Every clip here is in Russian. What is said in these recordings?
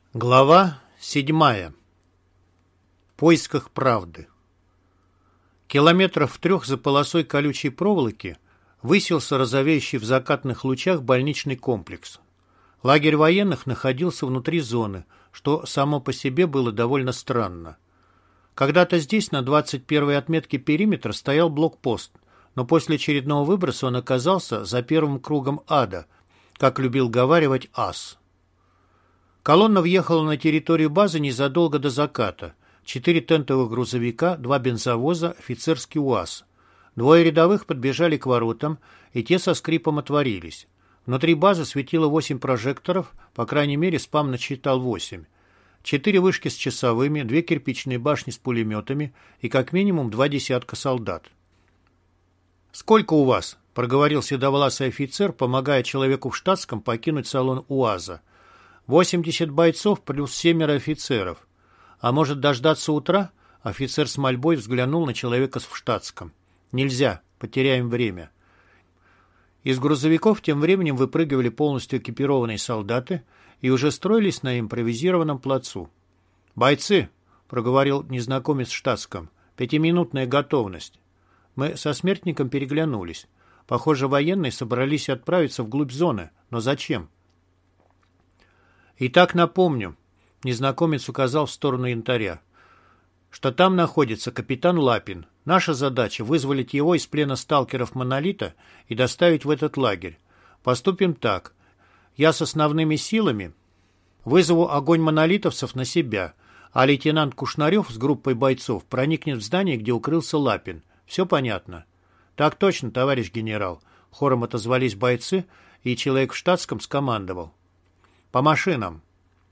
Глава 7. В поисках правды. Километров в 3 за полосой колючей проволоки высился розовеющий в закатных лучах больничный комплекс. Лагерь военных находился внутри зоны, что само по себе было довольно странно. Когда-то здесь, на 21-й отметке периметра, стоял блокпост, но после очередного выброса он оказался за первым кругом ада, как любил говаривать ас. Колонна въехала на территорию базы незадолго до заката. 4 тентовых грузовика, 2 бензовоза, офицерский УАЗ. 2 рядовых подбежали к воротам, и те со скрипом отворились. Внутри базы светило 8 прожекторов, по крайней мере, спам насчитал 8. 4 вышки с часовыми, 2 кирпичные башни с пулеметами и как минимум 2 десятка солдат. «Сколько у вас?» – проговорил седовласый офицер, помогая человеку в штатском покинуть салон УАЗа. 80 бойцов плюс 7 офицеров. А может дождаться утра? Офицер с мольбой взглянул на человека в штатском. Нельзя, потеряем время. Из грузовиков тем временем выпрыгивали полностью экипированные солдаты и уже строились на импровизированном плацу. «Бойцы!» — проговорил незнакомец в штатском. «5-минутная готовность». Мы со смертником переглянулись. Похоже, военные собрались отправиться вглубь зоны. Но зачем? «Итак, напомню», — незнакомец указал в сторону янтаря, «что там находится капитан Лапин. Наша задача — вызволить его из плена сталкеров «Монолита» и доставить в этот лагерь. Поступим так. Я с основными силами вызову огонь монолитовцев на себя, а лейтенант Кушнарев с группой бойцов проникнет в здание, где укрылся Лапин. Все понятно?» «Так точно, товарищ генерал», — хором отозвались бойцы, и человек в штатском скомандовал. «По машинам».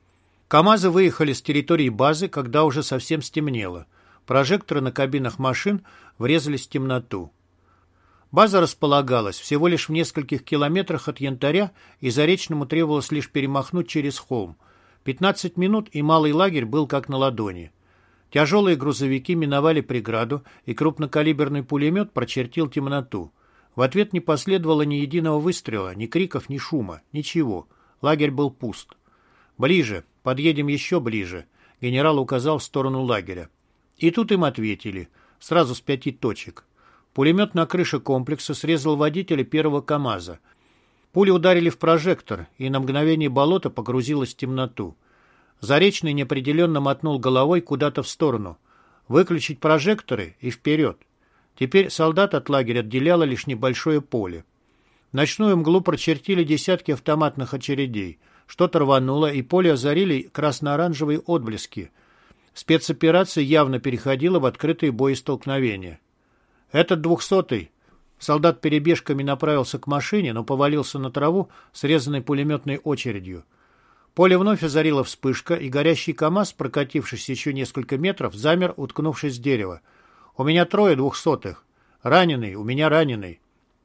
КамАЗы выехали с территории базы, когда уже совсем стемнело. Прожекторы на кабинах машин врезались в темноту. База располагалась всего лишь в нескольких километрах от янтаря, и Заречному требовалось лишь перемахнуть через холм. 15 минут, и малый лагерь был как на ладони. Тяжелые грузовики миновали преграду, и крупнокалиберный пулемет прочертил темноту. В ответ не последовало ни единого выстрела, ни криков, ни шума, ничего. Лагерь был пуст. «Ближе, подъедем еще ближе», — генерал указал в сторону лагеря. И тут им ответили, сразу с 5 точек. Пулемет на крыше комплекса срезал водителя первого КамАЗа. Пули ударили в прожектор, и на мгновение болото погрузилось в темноту. Заречный неопределенно мотнул головой куда-то в сторону. Выключить прожекторы и вперед. Теперь солдат от лагеря отделяло лишь небольшое поле. Ночную мглу прочертили десятки автоматных очередей. Что-то рвануло, и поле озарили красно-оранжевые отблески. Спецоперация явно переходила в открытые боестолкновения. «Этот 200-й!» Солдат перебежками направился к машине, но повалился на траву, срезанной пулеметной очередью. Поле вновь озарила вспышка, и горящий КамАЗ, прокатившись еще несколько метров, замер, уткнувшись в дерево. «У меня 3 200-х. Раненый, у меня раненый».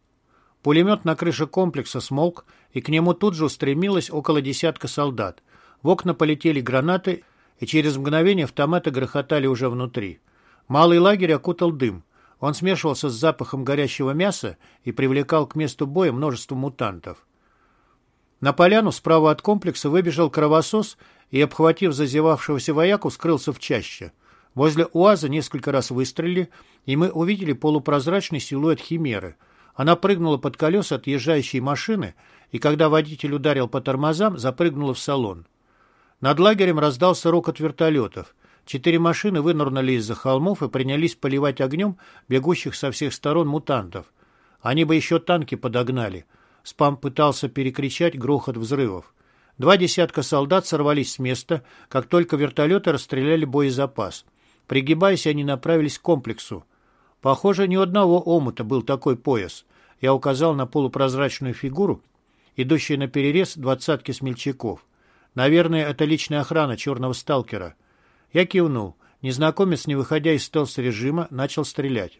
Пулемет на крыше комплекса смолк, и к нему тут же устремилось около десятка солдат. В окна полетели гранаты, и через мгновение автоматы грохотали уже внутри. Малый лагерь окутал дым. Он смешивался с запахом горящего мяса и привлекал к месту боя множество мутантов. На поляну справа от комплекса выбежал кровосос и, обхватив зазевавшегося вояку, скрылся в чаще. Возле УАЗа несколько раз выстрелили, и мы увидели полупрозрачный силуэт химеры. Она прыгнула под колеса отъезжающей машины, и когда водитель ударил по тормозам, запрыгнула в салон. Над лагерем раздался рокот вертолетов. 4 машины вынырнули из-за холмов и принялись поливать огнем бегущих со всех сторон мутантов. Они бы еще танки подогнали. Спам пытался перекричать грохот взрывов. 2 десятка солдат сорвались с места, как только вертолеты расстреляли боезапас. Пригибаясь, они направились к комплексу. Похоже, ни у одного омута был такой пояс. Я указал на полупрозрачную фигуру, идущую наперерез 20-ки смельчаков. Наверное, это личная охрана черного сталкера. Я кивнул. Незнакомец, не выходя из стелс-режима, начал стрелять.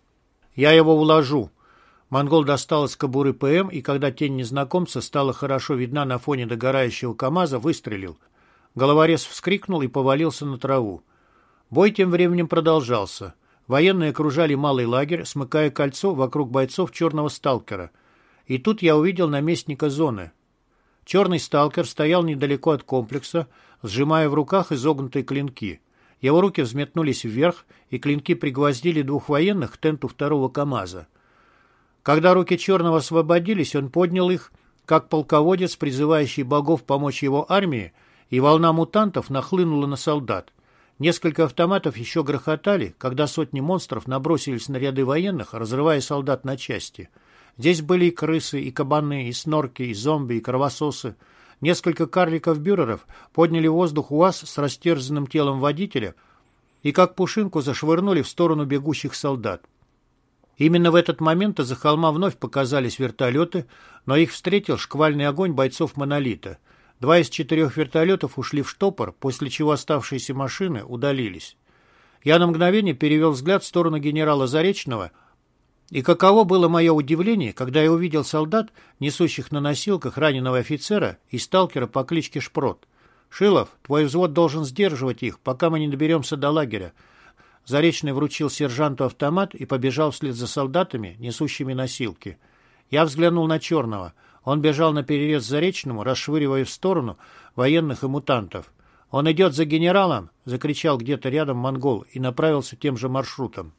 «Я его уложу». Монгол достал из кобуры ПМ, и когда тень незнакомца стала хорошо видна на фоне догорающего КамАЗа, выстрелил. Головорез вскрикнул и повалился на траву. Бой тем временем продолжался. Военные окружали малый лагерь, смыкая кольцо вокруг бойцов черного сталкера. И тут я увидел наместника зоны. Черный сталкер стоял недалеко от комплекса, сжимая в руках изогнутые клинки. Его руки взметнулись вверх, и клинки пригвоздили двух военных к тенту второго КамАЗа. Когда руки Черного освободились, он поднял их, как полководец, призывающий богов помочь его армии, и волна мутантов нахлынула на солдат. Несколько автоматов еще грохотали, когда сотни монстров набросились на ряды военных, разрывая солдат на части. Здесь были и крысы, и кабаны, и снорки, и зомби, и кровососы. Несколько карликов-бюреров подняли в воздух УАЗ с растерзанным телом водителя и как пушинку зашвырнули в сторону бегущих солдат. Именно в этот момент из-за холма вновь показались вертолеты, но их встретил шквальный огонь бойцов «Монолита». 2 из 4 вертолетов ушли в штопор, после чего оставшиеся машины удалились. Я на мгновение перевел взгляд в сторону генерала Заречного, и каково было мое удивление, когда я увидел солдат, несущих на носилках раненого офицера и сталкера по кличке Шпрот. «Шилов, твой взвод должен сдерживать их, пока мы не доберемся до лагеря». Заречный вручил сержанту автомат и побежал вслед за солдатами, несущими носилки. Я взглянул на Черного. Он бежал наперерез Заречному, расшвыривая в сторону военных и мутантов. «Он идет за генералом!» — закричал где-то рядом монгол и направился тем же маршрутом.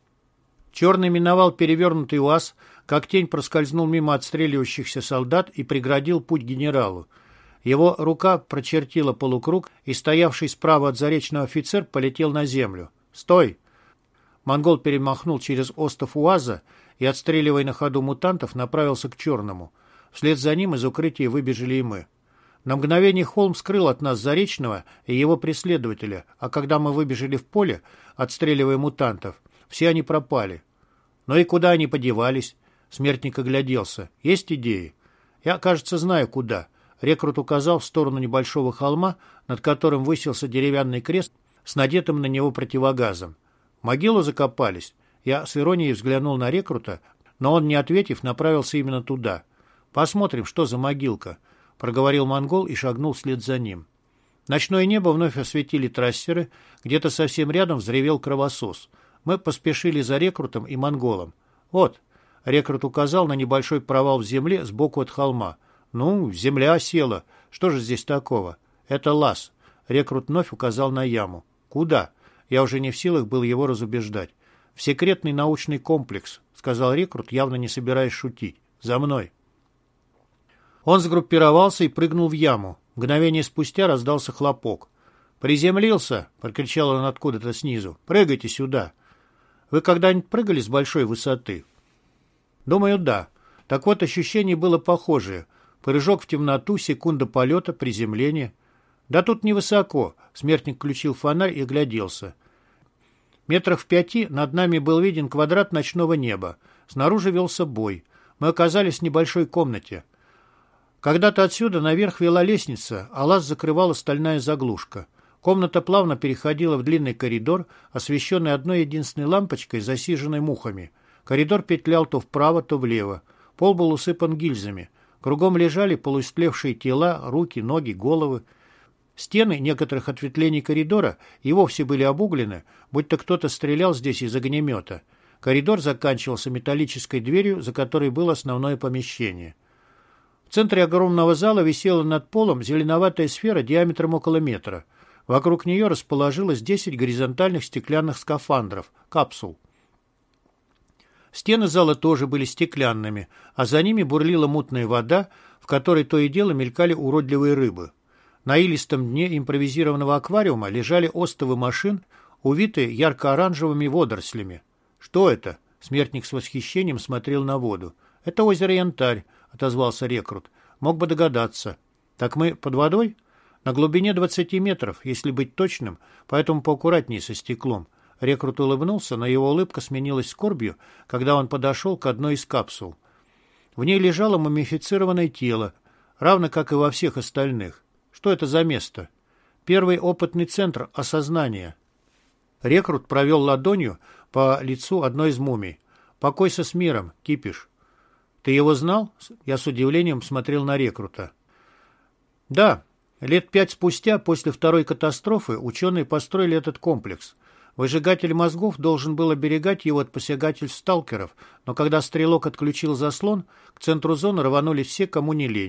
Черный миновал перевернутый УАЗ, как тень проскользнул мимо отстреливающихся солдат и преградил путь генералу. Его рука прочертила полукруг, и стоявший справа от Заречного офицер полетел на землю. «Стой!» Монгол перемахнул через остов УАЗа и, отстреливая на ходу мутантов, направился к Черному. Вслед за ним из укрытия выбежали и мы. На мгновение холм скрыл от нас Заречного и его преследователя, а когда мы выбежали в поле, отстреливая мутантов, все они пропали. «Ну и куда они подевались?» Смертник огляделся. «Есть идеи?» «Я, кажется, знаю, куда». Рекрут указал в сторону небольшого холма, над которым высился деревянный крест с надетым на него противогазом. «В могилу закопались?» Я с иронией взглянул на рекрута, но он, не ответив, направился именно туда. «Посмотрим, что за могилка», — проговорил монгол и шагнул вслед за ним. Ночное небо вновь осветили трассеры, где-то совсем рядом взревел кровосос. Мы поспешили за рекрутом и монголом. «Вот», — рекрут указал на небольшой провал в земле сбоку от холма. «Ну, земля осела. Что же здесь такого?» «Это лаз». Рекрут вновь указал на яму. «Куда?» Я уже не в силах был его разубеждать. «В секретный научный комплекс», — сказал рекрут, явно не собираясь шутить. «За мной». Он сгруппировался и прыгнул в яму. Мгновение спустя раздался хлопок. «Приземлился!» — прокричал он откуда-то снизу. «Прыгайте сюда!» «Вы когда-нибудь прыгали с большой высоты?» «Думаю, да. Так вот, ощущение было похожее. Прыжок в темноту, секунда полета, приземление. Да тут невысоко». Смертник включил фонарь и огляделся. Метрах в 5 над нами был виден квадрат ночного неба. Снаружи велся бой. Мы оказались в небольшой комнате. Когда-то отсюда наверх вела лестница, а лаз закрывала стальная заглушка. Комната плавно переходила в длинный коридор, освещенный одной единственной лампочкой, засиженной мухами. Коридор петлял то вправо, то влево. Пол был усыпан гильзами. Кругом лежали полуистлевшие тела, руки, ноги, головы. Стены некоторых ответвлений коридора и вовсе были обуглены, будто кто-то стрелял здесь из огнемета. Коридор заканчивался металлической дверью, за которой было основное помещение. В центре огромного зала висела над полом зеленоватая сфера диаметром около метра. Вокруг нее расположилось 10 горизонтальных стеклянных скафандров, капсул. Стены зала тоже были стеклянными, а за ними бурлила мутная вода, в которой то и дело мелькали уродливые рыбы. На илистом дне импровизированного аквариума лежали остовы машин, увитые ярко-оранжевыми водорослями. «Что это?» — смертник с восхищением смотрел на воду. «Это озеро Янтарь», — отозвался рекрут. «Мог бы догадаться». «Так мы под водой?» «На глубине 20 метров, если быть точным, поэтому поаккуратнее со стеклом». Рекрут улыбнулся, но его улыбка сменилась скорбью, когда он подошел к одной из капсул. В ней лежало мумифицированное тело, равно как и во всех остальных. Что это за место? Первый опытный центр осознания. Рекрут провел ладонью по лицу одной из мумий. «Покойся с миром, Кипиш». «Ты его знал?» Я с удивлением смотрел на рекрута. «Да. Лет 5 спустя, после второй катастрофы, ученые построили этот комплекс. Выжигатель мозгов должен был оберегать его от посягательств сталкеров, но когда стрелок отключил заслон, к центру зоны рванулись все, кому не лень.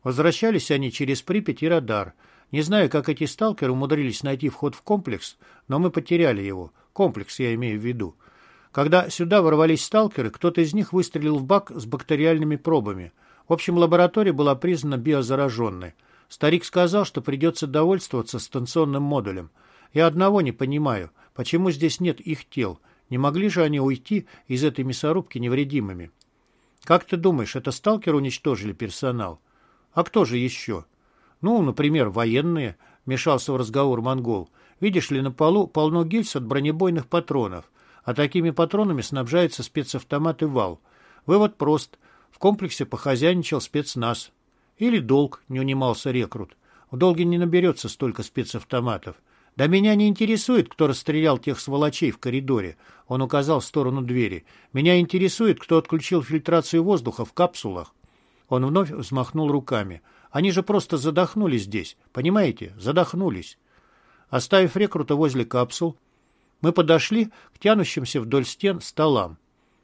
Возвращались они через Припять и радар. Не знаю, как эти сталкеры умудрились найти вход в комплекс, но мы потеряли его. Комплекс я имею в виду. Когда сюда ворвались сталкеры, кто-то из них выстрелил в бак с бактериальными пробами. В общем, лаборатория была признана биозараженной. Старик сказал, что придется довольствоваться станционным модулем. Я одного не понимаю, почему здесь нет их тел. Не могли же они уйти из этой мясорубки невредимыми? Как ты думаешь, это сталкеры уничтожили персонал? А кто же еще? Ну, например, военные, вмешался в разговор монгол. Видишь ли, на полу полно гильз от бронебойных патронов, а такими патронами снабжается спецавтомат и вал. Вывод прост. В комплексе похозяйничал спецназ. Или долг, не унимался рекрут. В долге не наберется столько спецавтоматов. Да меня не интересует, кто расстрелял тех сволочей в коридоре. Он указал в сторону двери. Меня интересует, кто отключил фильтрацию воздуха в капсулах. Он вновь взмахнул руками. Они же просто задохнулись здесь. Понимаете? Задохнулись. Оставив рекрута возле капсул, мы подошли к тянущимся вдоль стен столам.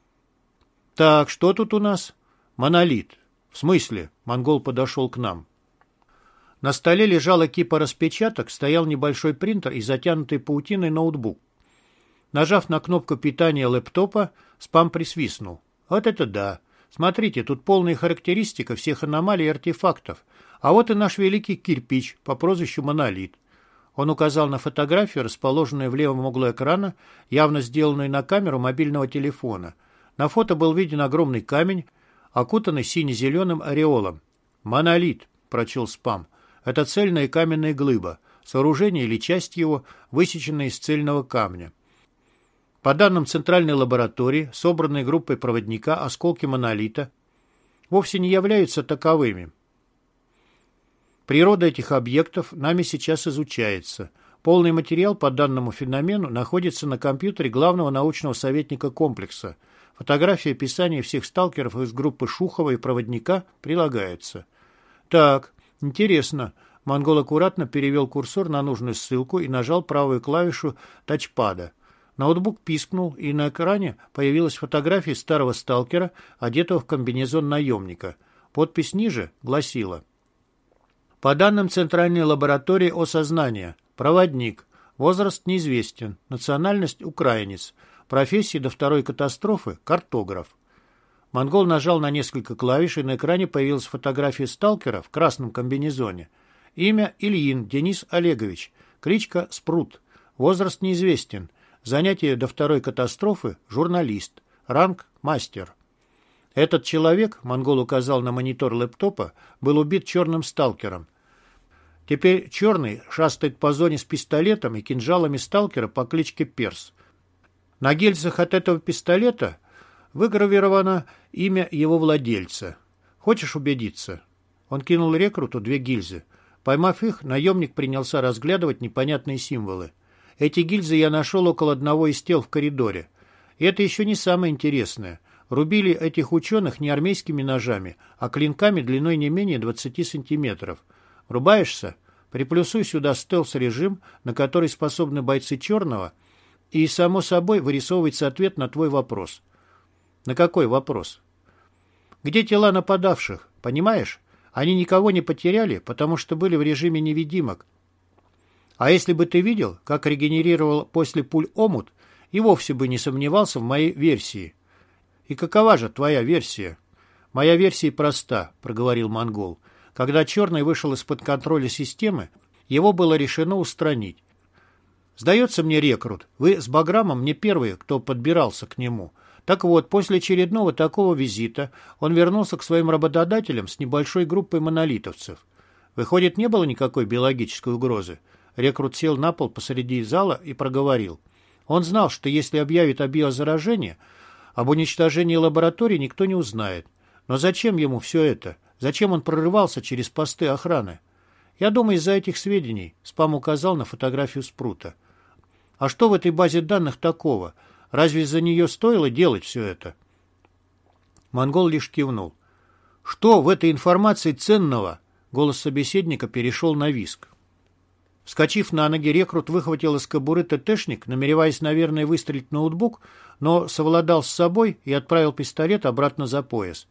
Так, что тут у нас? Монолит. В смысле? Монгол подошел к нам. На столе лежала кипа распечаток, стоял небольшой принтер и затянутый паутиной ноутбук. Нажав на кнопку питания лэптопа, спам присвистнул. Вот это да! Смотрите, тут полная характеристика всех аномалий и артефактов. А вот и наш великий кирпич по прозвищу Монолит. Он указал на фотографию, расположенную в левом углу экрана, явно сделанную на камеру мобильного телефона. На фото был виден огромный камень, окутанный сине-зеленым ореолом. «Монолит», — прочел спам. «Это цельная каменная глыба, сооружение или часть его, высеченная из цельного камня. По данным Центральной лаборатории, собранной группой проводника, осколки монолита вовсе не являются таковыми. Природа этих объектов нами сейчас изучается. Полный материал по данному феномену находится на компьютере главного научного советника комплекса. Фотографии и описание всех сталкеров из группы Шухова и проводника прилагаются». «Так, интересно». Монгол аккуратно перевел курсор на нужную ссылку и нажал правую клавишу тачпада. Ноутбук пискнул, и на экране появилась фотография старого сталкера, одетого в комбинезон наемника. Подпись ниже гласила: «По данным Центральной лаборатории осознания, проводник, возраст неизвестен, национальность украинец, профессия до второй катастрофы картограф». Монгол нажал на несколько клавиш, и на экране появилась фотография сталкера в красном комбинезоне. Имя Ильин Денис Олегович, кличка Спрут, возраст неизвестен, занятие до второй катастрофы журналист, ранг мастер. Этот человек, монгол указал на монитор лэптопа, был убит черным сталкером. Теперь черный шастает по зоне с пистолетом и кинжалами сталкера по кличке Перс. На гильзах от этого пистолета выгравировано имя его владельца. Хочешь убедиться? Он кинул рекруту 2 гильзы. Поймав их, наемник принялся разглядывать непонятные символы. Эти гильзы я нашел около одного из тел в коридоре. И это еще не самое интересное. Рубили этих ученых не армейскими ножами, а клинками длиной не менее 20 сантиметров. Врубаешься? Приплюсуй сюда стелс-режим, на который способны бойцы черного, и, само собой, вырисовывается ответ на твой вопрос. На какой вопрос? Где тела нападавших? Понимаешь? Они никого не потеряли, потому что были в режиме невидимок. А если бы ты видел, как регенерировал после пуль омут, и вовсе бы не сомневался в моей версии. И какова же твоя версия? Моя версия проста, проговорил монгол. Когда черный вышел из-под контроля системы, его было решено устранить. Сдается мне, рекрут, вы с Баграмом не первые, кто подбирался к нему. Так вот, после очередного такого визита он вернулся к своим работодателям с небольшой группой монолитовцев. Выходит, не было никакой биологической угрозы. Рекрут сел на пол посреди зала и проговорил. Он знал, что если объявит о биозаражении, об уничтожении лаборатории никто не узнает. Но зачем ему все это? Зачем он прорывался через посты охраны? Я думаю, из-за этих сведений, спам указал на фотографию Спрута. А что в этой базе данных такого? Разве из-за нее стоило делать все это? Монгол лишь кивнул. Что в этой информации ценного? Голос собеседника перешел на визг. Вскочив на ноги, рекрут выхватил из кобуры ТТшник, намереваясь, наверное, выстрелить в ноутбук, но совладал с собой и отправил пистолет обратно за пояс.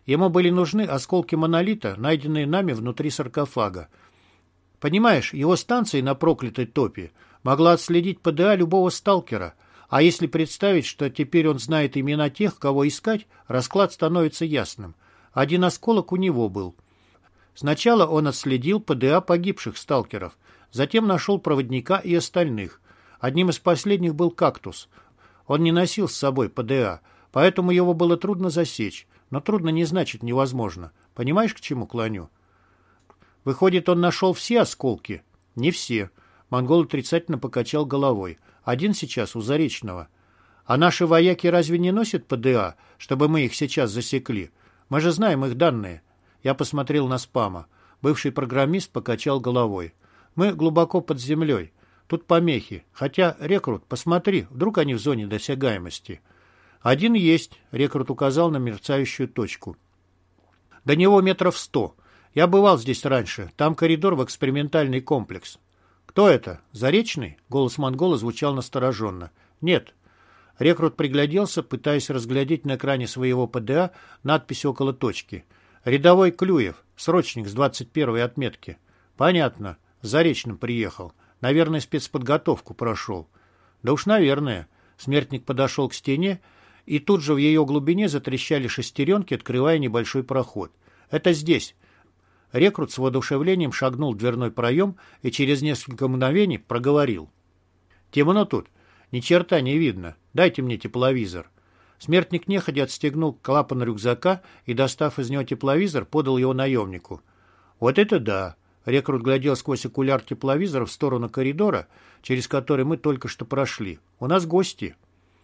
Ему были нужны осколки монолита, найденные нами внутри саркофага. Понимаешь, его станция на проклятой топе могла отследить ПДА любого сталкера, а если представить, что теперь он знает имена тех, кого искать, расклад становится ясным. Один осколок у него был. Сначала он отследил ПДА погибших сталкеров, затем нашел проводника и остальных. Одним из последних был «Кактус». Он не носил с собой ПДА, поэтому его было трудно засечь, но трудно не значит невозможно. Понимаешь, к чему клоню? Выходит, он нашел все осколки? Не все. Монгол отрицательно покачал головой. Один сейчас у Заречного. А наши вояки разве не носят ПДА, чтобы мы их сейчас засекли? Мы же знаем их данные. Я посмотрел на Спама. Бывший программист покачал головой. Мы глубоко под землей. Тут помехи. Хотя, рекрут, посмотри, вдруг они в зоне досягаемости. Один есть, рекрут указал на мерцающую точку. До него 100 метров. Я бывал здесь раньше. Там коридор в экспериментальный комплекс. Кто это? Заречный? Голос монгола звучал настороженно. Нет. Рекрут пригляделся, пытаясь разглядеть на экране своего ПДА надпись около точки. Рядовой Клюев, срочник с 21-й отметки. Понятно. С Заречным приехал. Наверное, спецподготовку прошел. Да уж, наверное. Смертник подошел к стене, и тут же в ее глубине затрещали шестеренки, открывая небольшой проход. Это здесь. Рекрут с воодушевлением шагнул в дверной проем и через несколько мгновений проговорил. Темно тут. Ни черта не видно. Дайте мне тепловизор. Смертник нехотя отстегнул клапан рюкзака и, достав из него тепловизор, подал его наемнику. Вот это да! Рекрут глядел сквозь окуляр тепловизора в сторону коридора, через который мы только что прошли. У нас гости.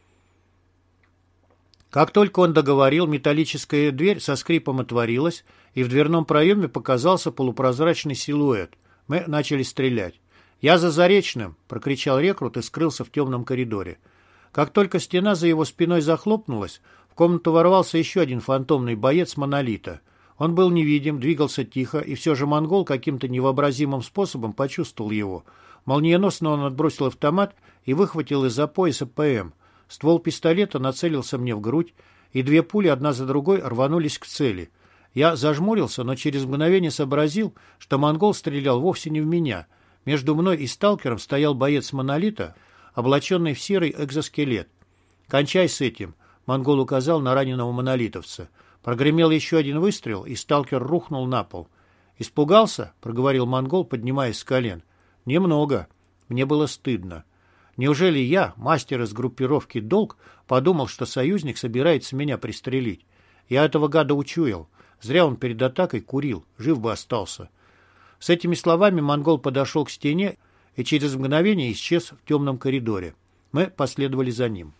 Как только он договорил, металлическая дверь со скрипом отворилась, и в дверном проеме показался полупрозрачный силуэт. Мы начали стрелять. «Я за Заречным!» — прокричал рекрут и скрылся в темном коридоре. Как только стена за его спиной захлопнулась, в комнату ворвался еще один фантомный боец монолита. Он был невидим, двигался тихо, и все же монгол каким-то невообразимым способом почувствовал его. Молниеносно он отбросил автомат и выхватил из-за пояса ПМ. Ствол пистолета нацелился мне в грудь, и 2 пули одна за другой рванулись к цели. Я зажмурился, но через мгновение сообразил, что монгол стрелял вовсе не в меня. Между мной и сталкером стоял боец монолита, облаченный в серый экзоскелет. «Кончай с этим», — монгол указал на раненого монолитовца. Прогремел еще один выстрел, и сталкер рухнул на пол. «Испугался?» — проговорил монгол, поднимаясь с колен. «Немного. Мне было стыдно. Неужели я, мастер из группировки «Долг», подумал, что союзник собирается меня пристрелить? Я этого гада учуял. Зря он перед атакой курил, жив бы остался». С этими словами монгол подошел к стене и через мгновение исчез в темном коридоре. Мы последовали за ним.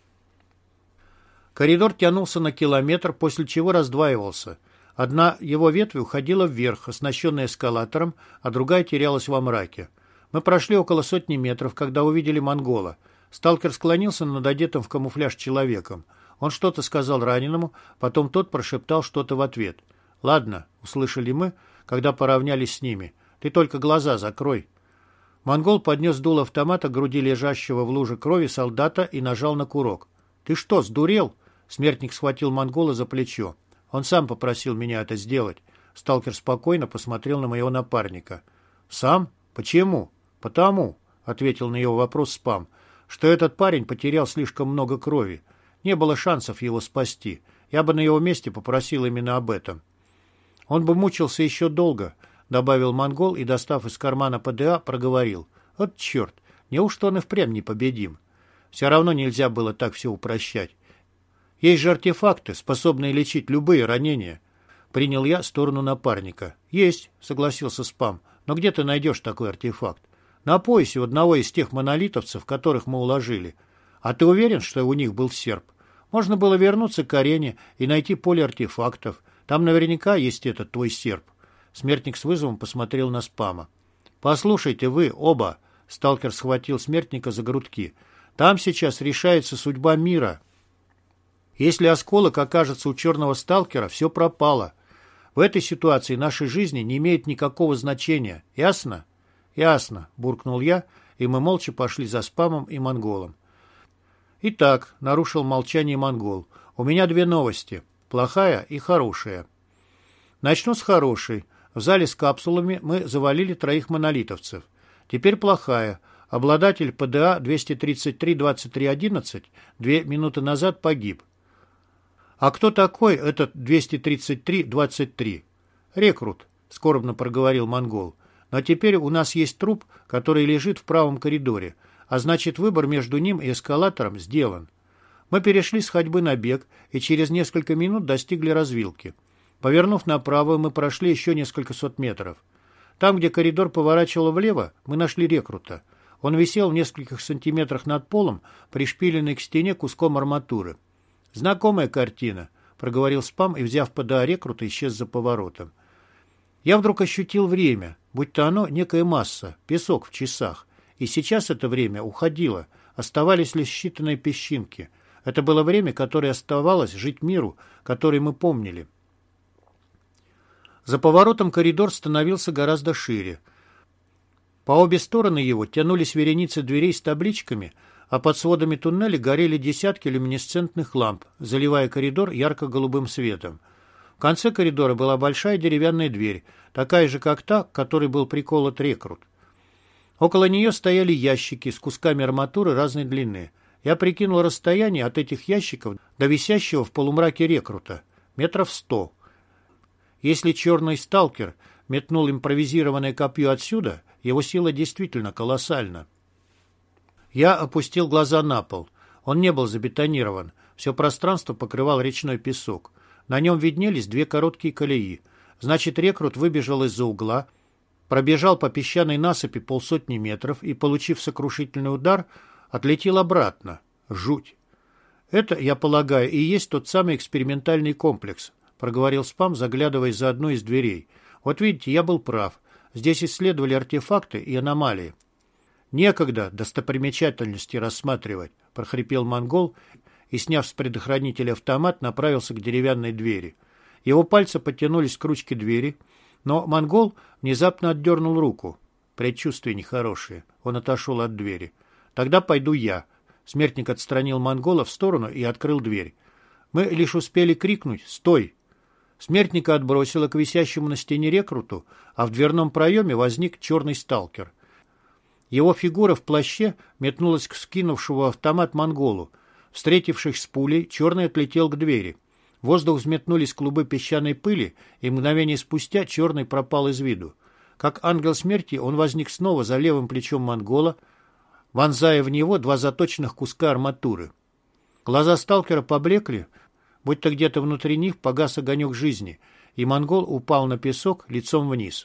Коридор тянулся на километр, после чего раздваивался. Одна его ветвь уходила вверх, оснащенная эскалатором, а другая терялась во мраке. Мы прошли около 100 метров, когда увидели монгола. Сталкер склонился над одетым в камуфляж человеком. Он что-то сказал раненому, потом тот прошептал что-то в ответ. «Ладно», — услышали мы, когда поравнялись с ними. «Ты только глаза закрой». Монгол поднес дуло автомата к груди лежащего в луже крови солдата и нажал на курок. «Ты что, сдурел?» Смертник схватил монгола за плечо. «Он сам попросил меня это сделать». Сталкер спокойно посмотрел на моего напарника. «Сам? Почему?» «Потому», — ответил на его вопрос Спам, «что этот парень потерял слишком много крови. Не было шансов его спасти. Я бы на его месте попросил именно об этом». «Он бы мучился еще долго», — добавил монгол и, достав из кармана ПДА, проговорил. «Вот черт, неужто он и впрямь непобедим?» Все равно нельзя было так все упрощать. Есть же артефакты, способные лечить любые ранения. Принял я сторону напарника. «Есть», — согласился Спам. «Но где ты найдешь такой артефакт?» «На поясе у одного из тех монолитовцев, которых мы уложили. А ты уверен, что у них был серп? Можно было вернуться к арене и найти поле артефактов. Там наверняка есть этот твой серп». Смертник с вызовом посмотрел на Спама. «Послушайте вы, оба», — сталкер схватил Смертника за грудки. «Там сейчас решается судьба мира. Если осколок окажется у черного сталкера, все пропало. В этой ситуации нашей жизни не имеет никакого значения. Ясно?» «Ясно», — буркнул я, и мы молча пошли за Спамом и монголом. «Итак», — нарушил молчание монгол, — «у меня 2 новости, плохая и хорошая». Начну с хорошей. В зале с капсулами мы завалили 3 монолитовцев. Теперь плохая. Обладатель ПДА 233-2311 2 минуты назад погиб. А кто такой этот 233-23? Рекрут, скорбно проговорил монгол. Но теперь у нас есть труп, который лежит в правом коридоре, а значит выбор между ним и эскалатором сделан. Мы перешли с ходьбы на бег и через несколько минут достигли развилки. Повернув направо, мы прошли еще несколько сот метров. Там, где коридор поворачивал влево, мы нашли рекрута. Он висел в нескольких сантиметрах над полом, пришпиленный к стене куском арматуры. «Знакомая картина», — проговорил Спам и, взяв ПДА рекрута, исчез за поворотом. Я вдруг ощутил время, будь то оно некая масса, песок в часах. И сейчас это время уходило, оставались лишь считанные песчинки. Это было время, которое оставалось жить миру, который мы помнили. За поворотом коридор становился гораздо шире. По обе стороны его тянулись вереницы дверей с табличками, а под сводами туннеля горели десятки люминесцентных ламп, заливая коридор ярко-голубым светом. В конце коридора была большая деревянная дверь, такая же, как та, к которой был приколот рекрут. Около нее стояли ящики с кусками арматуры разной длины. Я прикинул расстояние от этих ящиков до висящего в полумраке рекрута. 100 метров. Если черный сталкер метнул импровизированное копье отсюда, его сила действительно колоссальна. Я опустил глаза на пол. Он не был забетонирован. Все пространство покрывал речной песок. На нем виднелись 2 короткие колеи. Значит, рекрут выбежал из-за угла, пробежал по песчаной насыпи 50 метров и, получив сокрушительный удар, отлетел обратно. Жуть. Это, я полагаю, и есть тот самый экспериментальный комплекс, проговорил Спам, заглядывая за одну из дверей. Вот видите, я был прав. Здесь исследовали артефакты и аномалии. Некогда достопримечательности рассматривать, прохрипел монгол и, сняв с предохранителя автомат, направился к деревянной двери. Его пальцы потянулись к ручке двери, но монгол внезапно отдернул руку. Предчувствия нехорошие. Он отошел от двери. «Тогда пойду я». Смертник отстранил монгола в сторону и открыл дверь. Мы лишь успели крикнуть «Стой!». Смертника отбросило к висящему на стене рекруту, а в дверном проеме возник черный сталкер. Его фигура в плаще метнулась к скинувшему автомат монголу. Встретившись с пулей, черный отлетел к двери. В воздух взметнулись клубы песчаной пыли, и мгновение спустя черный пропал из виду. Как ангел смерти он возник снова за левым плечом монгола, вонзая в него 2 заточенных куска арматуры. Глаза сталкера поблекли, будто где-то внутри них погас огонек жизни, и монгол упал на песок лицом вниз.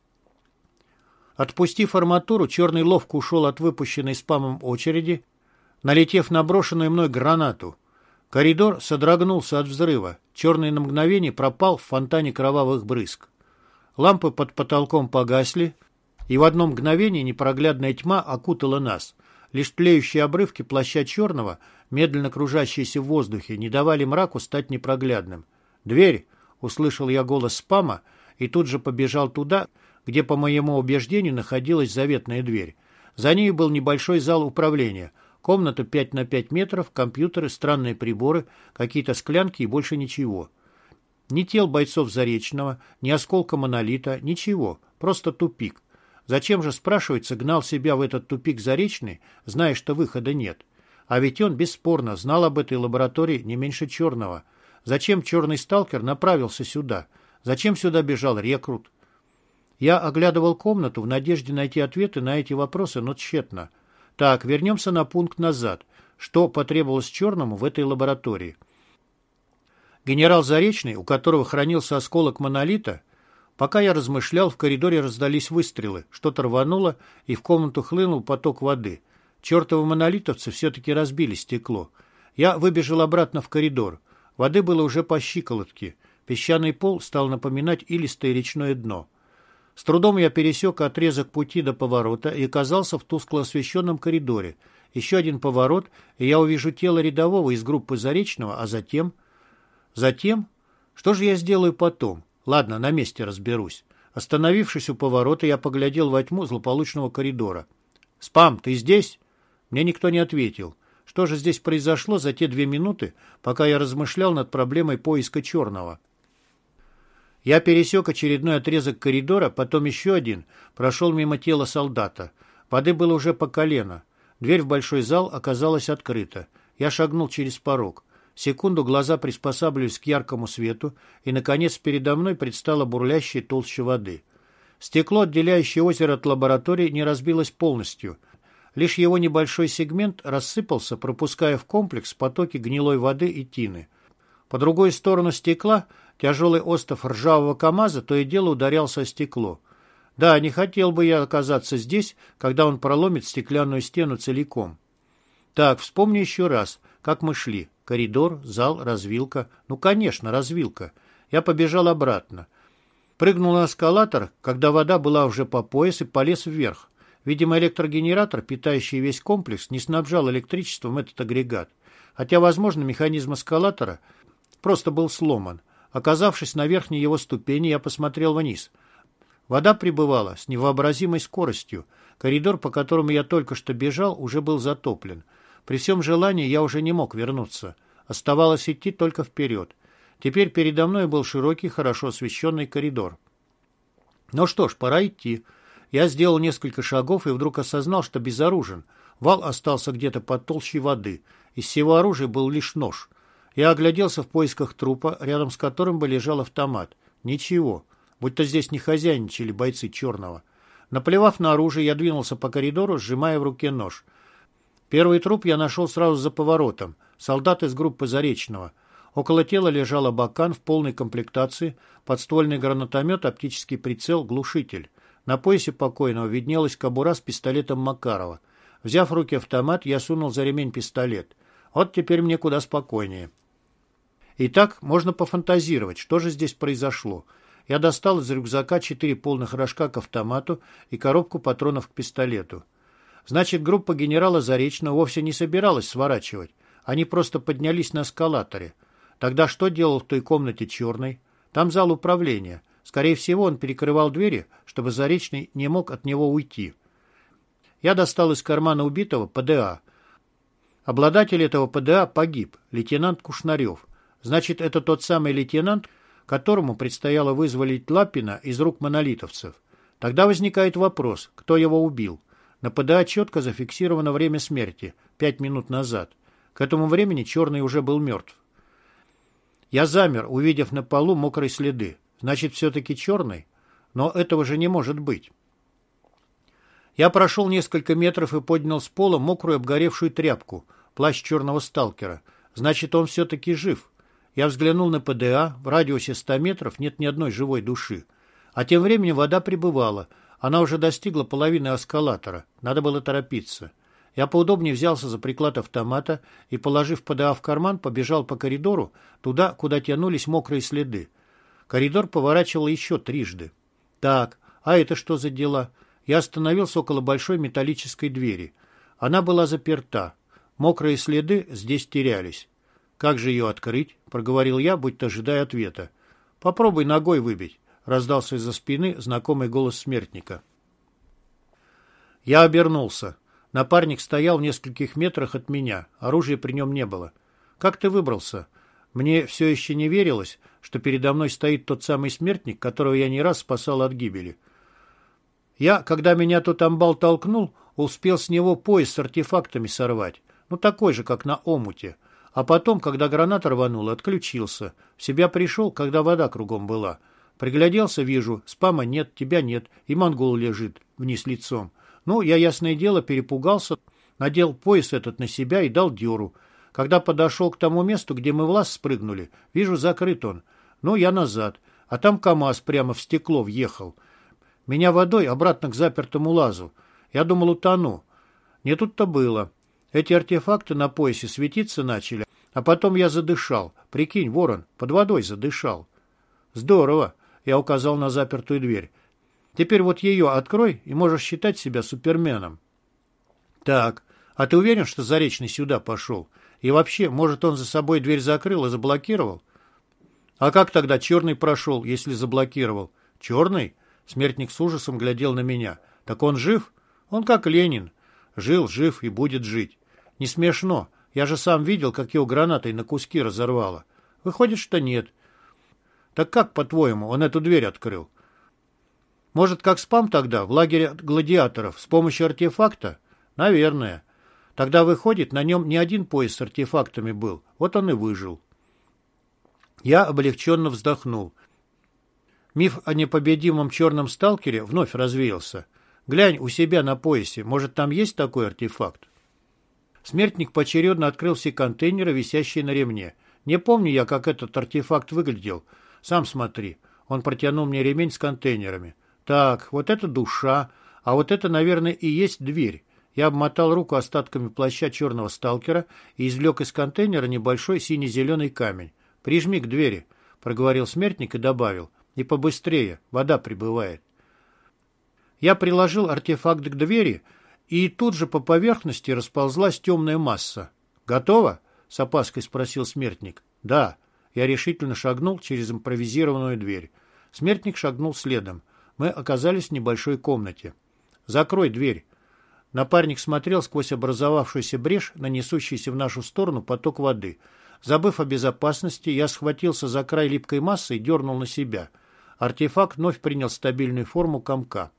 Отпустив арматуру, черный ловко ушел от выпущенной Спамом очереди, налетев на брошенную мной гранату. Коридор содрогнулся от взрыва. Черный на мгновение пропал в фонтане кровавых брызг. Лампы под потолком погасли, и в одно мгновение непроглядная тьма окутала нас. Лишь тлеющие обрывки плаща черного, медленно кружащиеся в воздухе, не давали мраку стать непроглядным. «Дверь!» — услышал я голос Спама и тут же побежал туда, где, по моему убеждению, находилась заветная дверь. За ней был небольшой зал управления, комната 5 на 5 метров, компьютеры, странные приборы, какие-то склянки и больше ничего. Ни тел бойцов Заречного, ни осколка монолита, ничего, просто тупик. Зачем же, спрашивается, гнал себя в этот тупик Заречный, зная, что выхода нет? А ведь он, бесспорно, знал об этой лаборатории не меньше черного. Зачем черный сталкер направился сюда? Зачем сюда бежал рекрут? Я оглядывал комнату в надежде найти ответы на эти вопросы, но тщетно. Так, вернемся на пункт назад. Что потребовалось черному в этой лаборатории? Генерал Заречный, у которого хранился осколок монолита. Пока я размышлял, в коридоре раздались выстрелы, что-то рвануло, и в комнату хлынул поток воды. Чертовы монолитовцы все-таки разбили стекло. Я выбежал обратно в коридор. Воды было уже по щиколотке. Песчаный пол стал напоминать илистое речное дно. С трудом я пересек отрезок пути до поворота и оказался в тускло освещенном коридоре. Еще один поворот, и я увижу тело рядового из группы Заречного, а затем... Затем? Что же я сделаю потом? Ладно, на месте разберусь. Остановившись у поворота, я поглядел во тьму злополучного коридора. «Спам, ты здесь?» Мне никто не ответил. Что же здесь произошло за те 2 минуты, пока я размышлял над проблемой поиска черного? Я пересек очередной отрезок коридора, потом еще один, прошел мимо тела солдата. Воды было уже по колено. Дверь в большой зал оказалась открыта. Я шагнул через порог. Секунду глаза приспосабливались к яркому свету, и, наконец, передо мной предстала бурлящая толща воды. Стекло, отделяющее озеро от лаборатории, не разбилось полностью. Лишь его небольшой сегмент рассыпался, пропуская в комплекс потоки гнилой воды и тины. По другую сторону стекла тяжелый остов ржавого КамАЗа то и дело ударялся о стекло. Да, не хотел бы я оказаться здесь, когда он проломит стеклянную стену целиком. Так, вспомни еще раз, как мы шли. Коридор, зал, развилка. Ну, конечно, развилка. Я побежал обратно. Прыгнул на эскалатор, когда вода была уже по пояс, и полез вверх. Видимо, электрогенератор, питающий весь комплекс, не снабжал электричеством этот агрегат. Хотя, возможно, механизм эскалатора просто был сломан. Оказавшись на верхней его ступени, я посмотрел вниз. Вода прибывала с невообразимой скоростью. Коридор, по которому я только что бежал, уже был затоплен. При всем желании я уже не мог вернуться. Оставалось идти только вперед. Теперь передо мной был широкий, хорошо освещенный коридор. Ну что ж, пора идти. Я сделал несколько шагов и вдруг осознал, что безоружен. Вал остался где-то под толщей воды. Из всего оружия был лишь нож. Я огляделся в поисках трупа, рядом с которым бы лежал автомат. Ничего. Будто здесь не хозяйничали бойцы Черного. Наплевав на оружие, я двинулся по коридору, сжимая в руке нож. Первый труп я нашел сразу за поворотом. Солдат из группы Заречного. Около тела лежал Абакан в полной комплектации, подствольный гранатомет, оптический прицел, глушитель. На поясе покойного виднелась кобура с пистолетом Макарова. Взяв в руки автомат, я сунул за ремень пистолет. Вот теперь мне куда спокойнее. Итак, можно пофантазировать, что же здесь произошло. Я достал из рюкзака 4 полных рожка к автомату и коробку патронов к пистолету. Значит, группа генерала Заречного вовсе не собиралась сворачивать. Они просто поднялись на эскалаторе. Тогда что делал в той комнате Черный? Там зал управления. Скорее всего, он перекрывал двери, чтобы Заречный не мог от него уйти. Я достал из кармана убитого ПДА. Обладатель этого ПДА погиб, лейтенант Кушнарев. Значит, это тот самый лейтенант, которому предстояло вызволить Лапина из рук монолитовцев. Тогда возникает вопрос, кто его убил. На ПДА четко зафиксировано время смерти, 5 минут назад. К этому времени Черный уже был мертв. Я замер, увидев на полу мокрые следы. Значит, все-таки Черный? Но этого же не может быть. Я прошел несколько метров и поднял с пола мокрую обгоревшую тряпку, плащ черного сталкера. Значит, он все-таки жив. Я взглянул на ПДА, в радиусе 100 метров нет ни одной живой души. А тем временем вода прибывала. Она уже достигла половины эскалатора. Надо было торопиться. Я поудобнее взялся за приклад автомата и, положив ПДА в карман, побежал по коридору, туда, куда тянулись мокрые следы. Коридор поворачивал еще трижды. Так, а это что за дела? Я остановился около большой металлической двери. Она была заперта. Мокрые следы здесь терялись. «Как же ее открыть?» — проговорил я, будто ожидая ответа. «Попробуй ногой выбить», — раздался из-за спины знакомый голос смертника. Я обернулся. Напарник стоял в нескольких метрах от меня. Оружия при нем не было. «Как ты выбрался?» Мне все еще не верилось, что передо мной стоит тот самый смертник, которого я не раз спасал от гибели. Я, когда меня тут амбал толкнул, успел с него пояс с артефактами сорвать. Ну, такой же, как на омуте. А потом, когда граната рванула, отключился. В себя пришел, когда вода кругом была. Пригляделся, вижу, спама нет, тебя нет, и монгол лежит вниз лицом. Ну, я, ясное дело, перепугался, надел пояс этот на себя и дал дёру. Когда подошел к тому месту, где мы в лаз спрыгнули, вижу, закрыт он. Ну, я назад. А там КамАЗ прямо в стекло въехал. Меня водой обратно к запертому лазу. Я думал, утону. Не тут-то было. Эти артефакты на поясе светиться начали, а потом я задышал. Прикинь, ворон, под водой задышал. Здорово, я указал на запертую дверь. Теперь вот ее открой, и можешь считать себя суперменом. Так, а ты уверен, что Заречный сюда пошел? И вообще, может, он за собой дверь закрыл и заблокировал? А как тогда Черный прошел, если заблокировал? Черный? Смертник с ужасом глядел на меня. Так он жив? Он как Ленин. Жил, жив и будет жить. Не смешно. Я же сам видел, как его гранатой на куски разорвало. Выходит, что нет. Так как, по-твоему, он эту дверь открыл? Может, как спам тогда, в лагере гладиаторов, с помощью артефакта? Наверное. Тогда, выходит, на нем не один пояс с артефактами был. Вот он и выжил. Я облегченно вздохнул. Миф о непобедимом черном сталкере вновь развеялся. Глянь у себя на поясе, может, там есть такой артефакт? Смертник поочередно открыл все контейнеры, висящие на ремне. Не помню я, как этот артефакт выглядел. Сам смотри. Он протянул мне ремень с контейнерами. Так, вот это душа, а вот это, наверное, и есть дверь. Я обмотал руку остатками плаща черного сталкера и извлек из контейнера небольшой сине-зеленый камень. «Прижми к двери», — проговорил смертник и добавил. «И побыстрее, вода прибывает». Я приложил артефакт к двери, и тут же по поверхности расползлась темная масса. «Готово?» — с опаской спросил смертник. «Да». Я решительно шагнул через импровизированную дверь. Смертник шагнул следом. Мы оказались в небольшой комнате. «Закрой дверь». Напарник смотрел сквозь образовавшуюся брешь на несущийся в нашу сторону поток воды. Забыв о безопасности, я схватился за край липкой массы и дернул на себя. Артефакт вновь принял стабильную форму комка.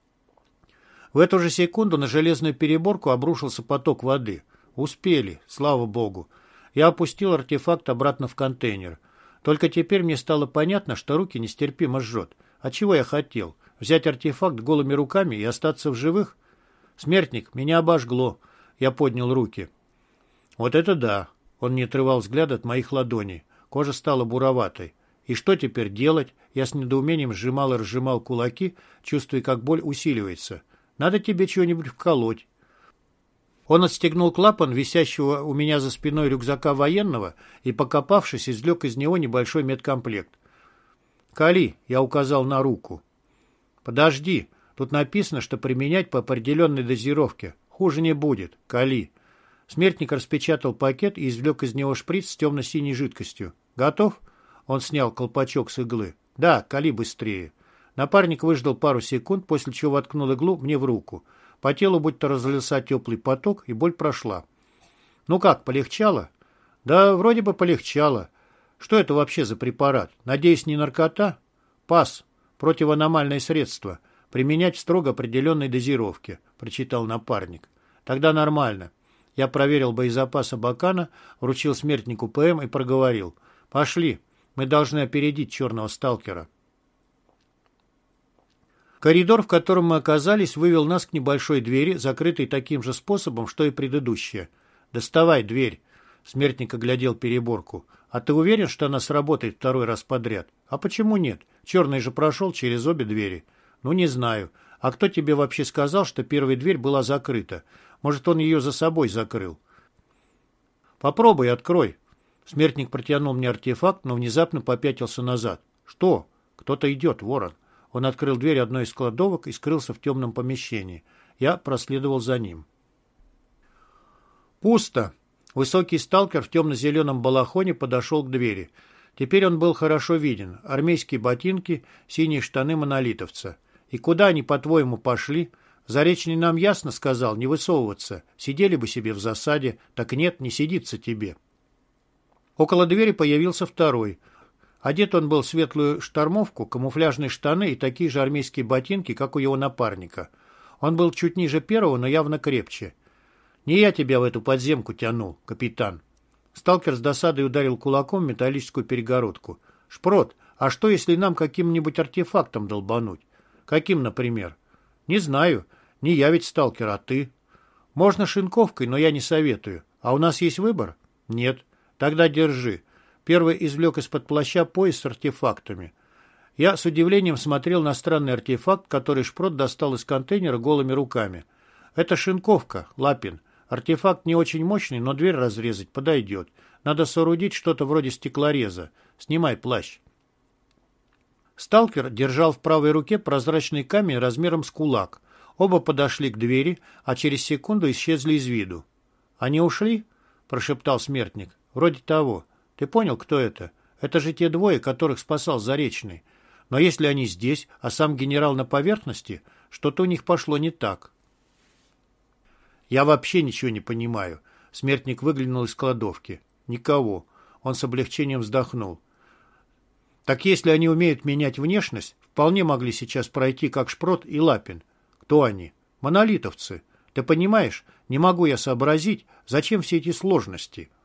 В эту же секунду на железную переборку обрушился поток воды. Успели, слава богу. Я опустил артефакт обратно в контейнер. Только теперь мне стало понятно, что руки нестерпимо жжет. А чего я хотел? Взять артефакт голыми руками и остаться в живых? «Смертник, меня обожгло». Я поднял руки. «Вот это да!» Он не отрывал взгляд от моих ладоней. Кожа стала буроватой. «И что теперь делать?» Я с недоумением сжимал и разжимал кулаки, чувствуя, как боль усиливается. «Надо тебе чего-нибудь вколоть». Он отстегнул клапан висящего у меня за спиной рюкзака военного и, покопавшись, извлек из него небольшой медкомплект. «Кали», — я указал на руку. «Подожди, тут написано, что применять по определенной дозировке. Хуже не будет. Кали». Смертник распечатал пакет и извлек из него шприц с темно-синей жидкостью. «Готов?» Он снял колпачок с иглы. «Да, кали быстрее». Напарник выждал пару секунд, после чего воткнул иглу мне в руку. По телу будто разлился теплый поток, и боль прошла. «Ну как, полегчало?» «Да, вроде бы полегчало. Что это вообще за препарат? Надеюсь, не наркота?» «ПАС. Противоаномальное средство. Применять в строго определенной дозировке», — прочитал напарник. «Тогда нормально». Я проверил боезапас Абакана, вручил смертнику ПМ и проговорил. «Пошли, мы должны опередить черного сталкера». Коридор, в котором мы оказались, вывел нас к небольшой двери, закрытой таким же способом, что и предыдущая. «Доставай дверь», — смертник оглядел переборку. «А ты уверен, что она сработает второй раз подряд?» «А почему нет? Черный же прошел через обе двери». «Ну, не знаю. А кто тебе вообще сказал, что первая дверь была закрыта? Может, он ее за собой закрыл?» «Попробуй, открой». Смертник протянул мне артефакт, но внезапно попятился назад. «Что? Кто-то идет, ворон». Он открыл дверь одной из кладовок и скрылся в темном помещении. Я проследовал за ним. Пусто. Высокий сталкер в темно-зеленом балахоне подошел к двери. Теперь он был хорошо виден. Армейские ботинки, синие штаны монолитовца. «И куда они, по-твоему, пошли?» «Заречный нам ясно сказал не высовываться. Сидели бы себе в засаде. Так нет, не сидится тебе». Около двери появился второй. Одет он был в светлую штормовку, камуфляжные штаны и такие же армейские ботинки, как у его напарника. Он был чуть ниже первого, но явно крепче. «Не я тебя в эту подземку тянул, капитан». Сталкер с досадой ударил кулаком в металлическую перегородку. «Шпрот, а что, если нам каким-нибудь артефактом долбануть?» «Каким, например?» «Не знаю. Не я ведь сталкер, а ты». «Можно шинковкой, но я не советую. А у нас есть выбор?» «Нет». «Тогда держи». Первый извлек из-под плаща пояс с артефактами. Я с удивлением смотрел на странный артефакт, который Шпрот достал из контейнера голыми руками. «Это шинковка, Лапин. Артефакт не очень мощный, но дверь разрезать подойдет. Надо соорудить что-то вроде стеклореза. Снимай плащ». Сталкер держал в правой руке прозрачный камень размером с кулак. Оба подошли к двери, а через секунду исчезли из виду. «Они ушли?» – прошептал смертник. «Вроде того. Ты понял, кто это? Это же те двое, которых спасал Заречный. Но если они здесь, а сам генерал на поверхности, что-то у них пошло не так». «Я вообще ничего не понимаю». Смертник выглянул из кладовки. «Никого». Он с облегчением вздохнул. Так если они умеют менять внешность, вполне могли сейчас пройти как Шпрот и Лапин. Кто они? Монолитовцы. Ты понимаешь, не могу я сообразить, зачем все эти сложности.